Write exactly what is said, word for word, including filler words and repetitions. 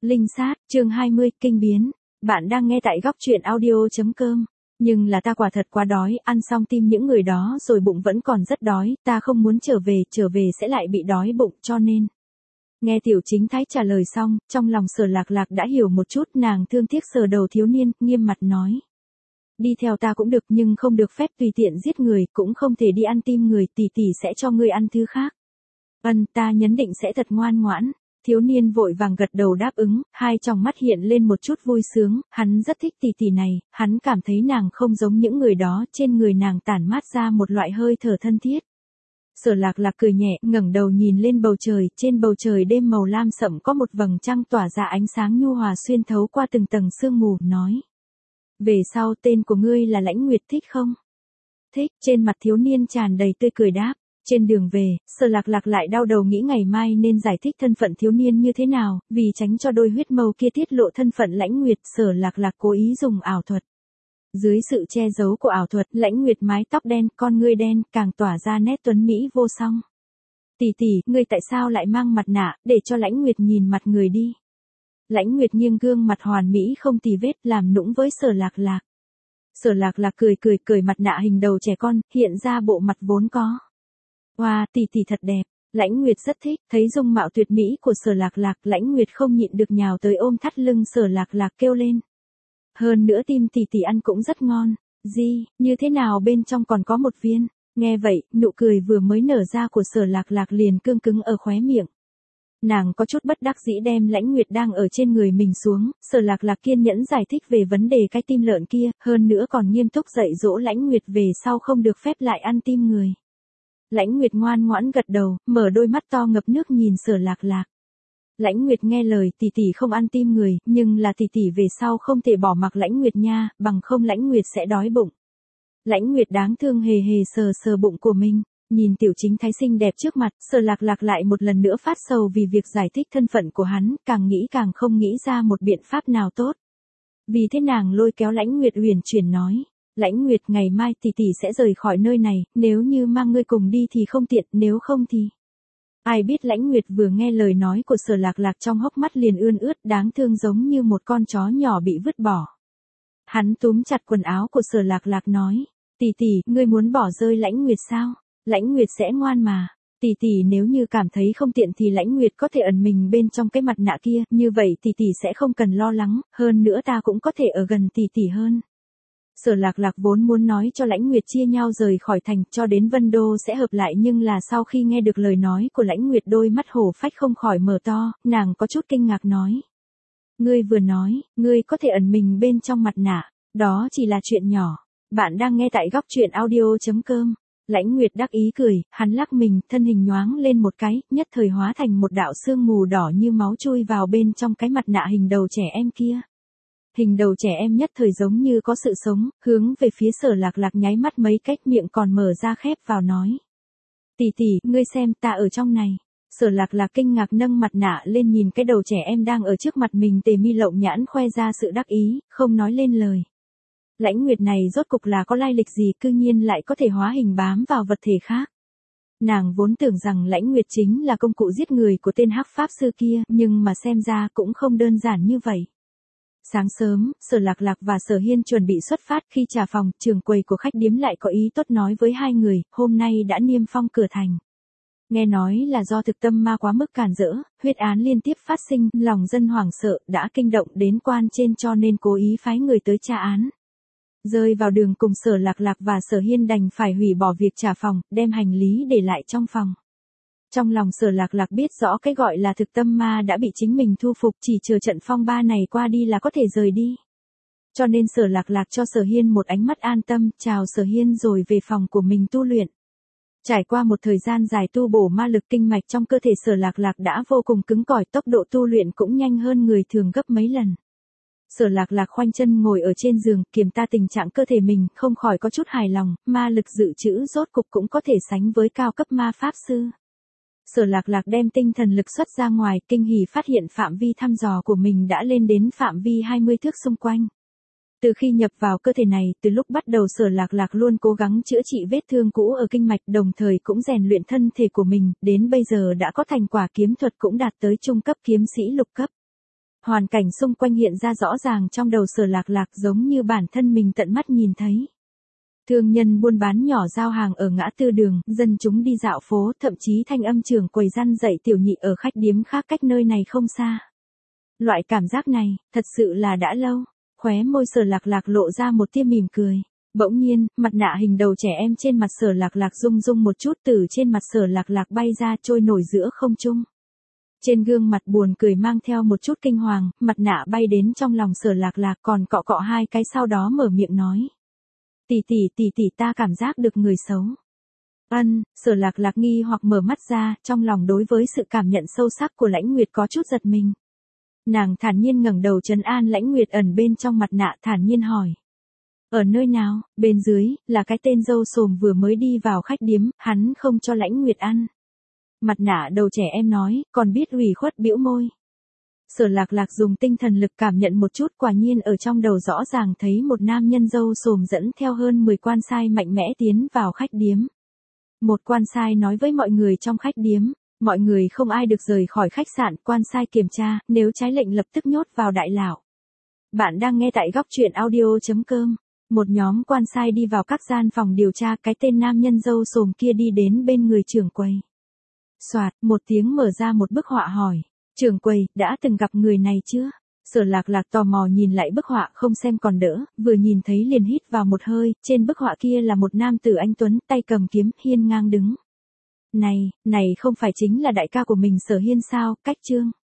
Linh sát, chương hai mươi, kinh biến. Bạn đang nghe tại góc truyện audio.com. Nhưng là ta quả thật quá đói, ăn xong tim những người đó rồi bụng vẫn còn rất đói, ta không muốn trở về, trở về sẽ lại bị đói bụng, cho nên. Nghe Tiểu Chính Thái trả lời xong, trong lòng Sở Lạc Lạc đã hiểu một chút, nàng thương tiếc sờ đầu thiếu niên, nghiêm mặt nói. Đi theo ta cũng được nhưng không được phép tùy tiện giết người, cũng không thể đi ăn tim người, tỷ tỷ sẽ cho ngươi ăn thứ khác. Vâng, ta nhấn định sẽ thật ngoan ngoãn. Thiếu niên vội vàng gật đầu đáp ứng, hai tròng mắt hiện lên một chút vui sướng, hắn rất thích tỷ tỷ này, hắn cảm thấy nàng không giống những người đó, trên người nàng tản mát ra một loại hơi thở thân thiết. Sở Lạc Lạc cười nhẹ, ngẩng đầu nhìn lên bầu trời, trên bầu trời đêm màu lam sẫm có một vầng trăng tỏa ra ánh sáng nhu hòa xuyên thấu qua từng tầng sương mù, nói. Về sau tên của ngươi là Lãnh Nguyệt, thích không? Thích, trên mặt thiếu niên tràn đầy tươi cười đáp. Trên đường về, Sở Lạc Lạc lại đau đầu nghĩ ngày mai nên giải thích thân phận thiếu niên như thế nào, vì tránh cho đôi huyết mâu kia tiết lộ thân phận Lãnh Nguyệt, Sở Lạc Lạc cố ý dùng ảo thuật. Dưới sự che giấu của ảo thuật, Lãnh Nguyệt mái tóc đen, con ngươi đen, càng tỏa ra nét tuấn mỹ vô song. Tỷ tỷ, ngươi tại sao lại mang mặt nạ, để cho Lãnh Nguyệt nhìn mặt người đi. Lãnh Nguyệt nghiêng gương mặt hoàn mỹ không tì vết, làm nũng với Sở Lạc Lạc. Sở Lạc Lạc cười cười cười mặt nạ hình đầu trẻ con, hiện ra bộ mặt vốn có. Wow, tỷ tỷ thật đẹp. Lãnh Nguyệt rất thích, thấy dung mạo tuyệt mỹ của Sở Lạc Lạc, Lãnh Nguyệt không nhịn được nhào tới ôm thắt lưng Sở Lạc Lạc kêu lên. Hơn nữa tim tỷ tỷ ăn cũng rất ngon. Gì, như thế nào bên trong còn có một viên? Nghe vậy, nụ cười vừa mới nở ra của Sở Lạc Lạc liền cương cứng ở khóe miệng. Nàng có chút bất đắc dĩ đem Lãnh Nguyệt đang ở trên người mình xuống, Sở Lạc Lạc kiên nhẫn giải thích về vấn đề cái tim lợn kia, hơn nữa còn nghiêm túc dạy dỗ Lãnh Nguyệt về sau không được phép lại ăn tim người. Lãnh Nguyệt ngoan ngoãn gật đầu, mở đôi mắt to ngập nước nhìn Sở Lạc Lạc. Lãnh Nguyệt nghe lời, tỷ tỷ không ăn tim người, nhưng là tỷ tỷ về sau không thể bỏ mặc Lãnh Nguyệt nha, bằng không Lãnh Nguyệt sẽ đói bụng. Lãnh Nguyệt đáng thương hề hề sờ sờ bụng của mình, nhìn Tiểu Chính Thái xinh đẹp trước mặt, Sở Lạc Lạc lại một lần nữa phát sầu vì việc giải thích thân phận của hắn, càng nghĩ càng không nghĩ ra một biện pháp nào tốt. Vì thế nàng lôi kéo Lãnh Nguyệt uyển chuyển nói. Lãnh Nguyệt, ngày mai tỷ tỷ sẽ rời khỏi nơi này, nếu như mang ngươi cùng đi thì không tiện, nếu không thì. Ai biết Lãnh Nguyệt vừa nghe lời nói của Sở Lạc Lạc trong hốc mắt liền ươn ướt, đáng thương giống như một con chó nhỏ bị vứt bỏ. Hắn túm chặt quần áo của Sở Lạc Lạc nói, tỷ tỷ, ngươi muốn bỏ rơi Lãnh Nguyệt sao? Lãnh Nguyệt sẽ ngoan mà. Tỷ tỷ nếu như cảm thấy không tiện thì Lãnh Nguyệt có thể ẩn mình bên trong cái mặt nạ kia, như vậy tỷ tỷ sẽ không cần lo lắng, hơn nữa ta cũng có thể ở gần tỷ tỷ hơn. Sở Lạc Lạc vốn muốn nói cho Lãnh Nguyệt chia nhau rời khỏi thành, cho đến Vân Đô sẽ hợp lại, nhưng là sau khi nghe được lời nói của Lãnh Nguyệt đôi mắt hổ phách không khỏi mở to, nàng có chút kinh ngạc nói. Ngươi vừa nói, ngươi có thể ẩn mình bên trong mặt nạ, đó chỉ là chuyện nhỏ. Bạn đang nghe tại góc truyện audio.com. Lãnh Nguyệt đắc ý cười, hắn lắc mình, thân hình nhoáng lên một cái, nhất thời hóa thành một đạo sương mù đỏ như máu chui vào bên trong cái mặt nạ hình đầu trẻ em kia. Hình đầu trẻ em nhất thời giống như có sự sống, hướng về phía Sở Lạc Lạc nháy mắt mấy cách, miệng còn mở ra khép vào nói. Tỷ tỷ, ngươi xem, ta ở trong này. Sở Lạc Lạc kinh ngạc nâng mặt nạ lên nhìn cái đầu trẻ em đang ở trước mặt mình, tề mi lộng nhãn khoe ra sự đắc ý, không nói lên lời. Lãnh Nguyệt này rốt cục là có lai lịch gì, cư nhiên lại có thể hóa hình bám vào vật thể khác. Nàng vốn tưởng rằng Lãnh Nguyệt chính là công cụ giết người của tên hắc pháp sư kia, nhưng mà xem ra cũng không đơn giản như vậy. Sáng sớm, Sở Lạc Lạc và Sở Hiên chuẩn bị xuất phát, khi trả phòng, trưởng quầy của khách điếm lại có ý tốt nói với hai người, hôm nay đã niêm phong cửa thành. Nghe nói là do thực tâm ma quá mức cản rỡ, huyết án liên tiếp phát sinh, lòng dân hoảng sợ, đã kinh động đến quan trên cho nên cố ý phái người tới tra án. Rơi vào đường cùng Sở Lạc Lạc và Sở Hiên đành phải hủy bỏ việc trả phòng, đem hành lý để lại trong phòng. Trong lòng Sở Lạc Lạc biết rõ cái gọi là thực tâm ma đã bị chính mình thu phục, chỉ chờ trận phong ba này qua đi là có thể rời đi. Cho nên Sở Lạc Lạc cho Sở Hiên một ánh mắt an tâm, chào Sở Hiên rồi về phòng của mình tu luyện. Trải qua một thời gian dài tu bổ ma lực, kinh mạch trong cơ thể Sở Lạc Lạc đã vô cùng cứng cỏi, tốc độ tu luyện cũng nhanh hơn người thường gấp mấy lần. Sở Lạc Lạc khoanh chân ngồi ở trên giường, kiểm tra tình trạng cơ thể mình, không khỏi có chút hài lòng, ma lực dự trữ rốt cục cũng có thể sánh với cao cấp ma pháp sư. Sở Lạc Lạc đem tinh thần lực xuất ra ngoài, kinh hỉ phát hiện phạm vi thăm dò của mình đã lên đến phạm vi hai mươi thước xung quanh. Từ khi nhập vào cơ thể này, từ lúc bắt đầu Sở Lạc Lạc luôn cố gắng chữa trị vết thương cũ ở kinh mạch, đồng thời cũng rèn luyện thân thể của mình, đến bây giờ đã có thành quả, kiếm thuật cũng đạt tới trung cấp kiếm sĩ lục cấp. Hoàn cảnh xung quanh hiện ra rõ ràng trong đầu Sở Lạc Lạc giống như bản thân mình tận mắt nhìn thấy. Thương nhân buôn bán nhỏ giao hàng ở ngã tư đường, dân chúng đi dạo phố, thậm chí thanh âm trưởng quầy răn dạy tiểu nhị ở khách điếm khác cách nơi này không xa. Loại cảm giác này, thật sự là đã lâu. Khóe môi Sở Lạc Lạc lộ ra một tia mỉm cười. Bỗng nhiên, mặt nạ hình đầu trẻ em trên mặt Sở Lạc Lạc rung rung một chút, từ trên mặt Sở Lạc Lạc bay ra trôi nổi giữa không trung. Trên gương mặt buồn cười mang theo một chút kinh hoàng, mặt nạ bay đến trong lòng Sở Lạc Lạc còn cọ cọ hai cái sau đó mở miệng nói. Tỷ tỷ tỷ tỷ ta cảm giác được người xấu. Ân, Sở Lạc Lạc nghi hoặc mở mắt ra, trong lòng đối với sự cảm nhận sâu sắc của Lãnh Nguyệt có chút giật mình. Nàng thản nhiên ngẩng đầu trấn an Lãnh Nguyệt ẩn bên trong mặt nạ, thản nhiên hỏi. Ở nơi nào? Bên dưới, là cái tên dâu xồm vừa mới đi vào khách điếm, hắn không cho Lãnh Nguyệt ăn. Mặt nạ đầu trẻ em nói, còn biết ủy khuất bĩu môi. Sở Lạc Lạc dùng tinh thần lực cảm nhận một chút, quả nhiên ở trong đầu rõ ràng thấy một nam nhân dâu xồm dẫn theo hơn mười quan sai mạnh mẽ tiến vào khách điếm. Một quan sai nói với mọi người trong khách điếm, mọi người không ai được rời khỏi khách sạn, quan sai kiểm tra, nếu trái lệnh lập tức nhốt vào đại lão. Bạn đang nghe tại góc truyện audio chấm com. Một nhóm quan sai đi vào các gian phòng điều tra, cái tên nam nhân dâu xồm kia đi đến bên người trưởng quầy. Soạt, một tiếng mở ra một bức họa hỏi. Trưởng quầy, đã từng gặp người này chưa? Sở Lạc Lạc tò mò nhìn lại bức họa, không xem còn đỡ, vừa nhìn thấy liền hít vào một hơi, trên bức họa kia là một nam tử anh tuấn, tay cầm kiếm, hiên ngang đứng. Này, này không phải chính là đại ca của mình Sở Hiên sao? Cách Trương.